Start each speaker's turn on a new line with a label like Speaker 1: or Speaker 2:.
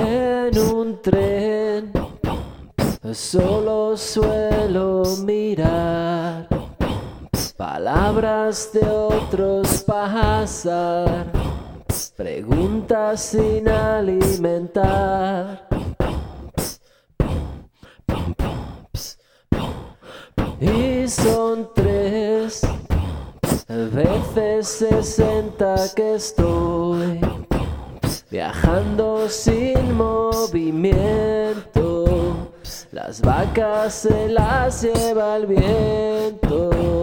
Speaker 1: En un tren solo suelo mirar palabras de otros pasar, preguntas sin alimentar. Y son 3 veces 60 que estoy viajando sin movimiento. Las vacas se las lleva el viento.